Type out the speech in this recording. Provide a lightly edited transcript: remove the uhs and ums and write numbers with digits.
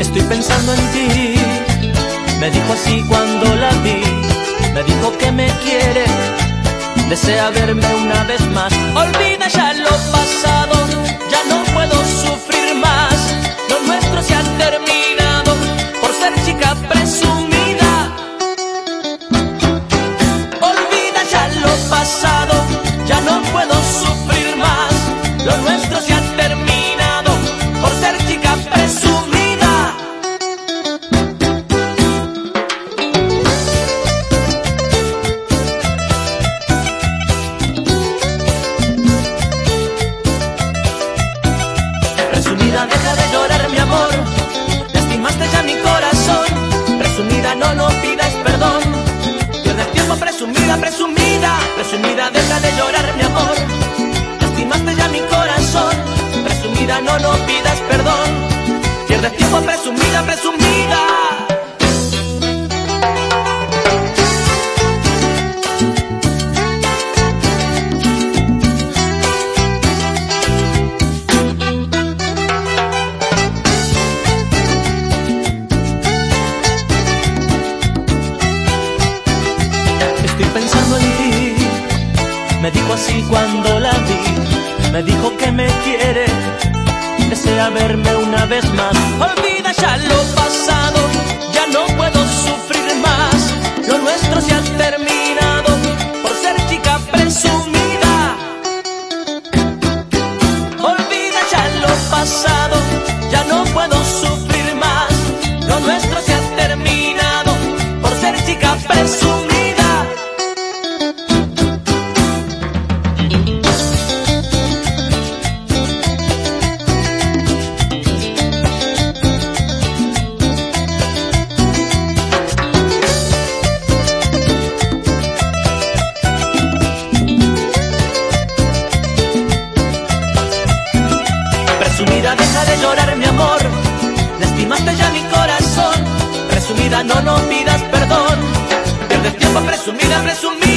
Estoy pensando en ti. Me dijo así cuando la vi. Me dijo que me quiere, desea verme una vez más. Olvida ya lo pasado, ya no puedo sufrir más. Lo nuestro se ha terminado por ser chica presumida. Olvida ya lo pasado, ya no puedo sufrir más. Lo nuestro se ha terminado por ser chica presumida. Presumida, deja de llorar, mi amor. Lastimaste ya mi corazón. Presumida, no pidas perdón. Pierde tiempo, presumida, presumida. Presumida, deja de llorar, mi amor. Lastimaste ya mi corazón. Presumida, no pidas perdón. Pierde tiempo, presumida, presumida. Estoy pensando en ti. Me dijo así cuando la vi. Me dijo que me quiere, desea verme una vez más. Olvida ya lo pasado, ya no puedo sufrir más. Lo nuestro se ha terminado por ser chica presumida. Olvida ya lo pasado, ya no puedo sufrir más. Lo nuestro se ha terminado por ser chica presumida. Presumida, deja de llorar, mi amor. Lastimaste ya mi corazón. Presumida, no pidas perdón. Pierdes tiempo, presumida, presumida.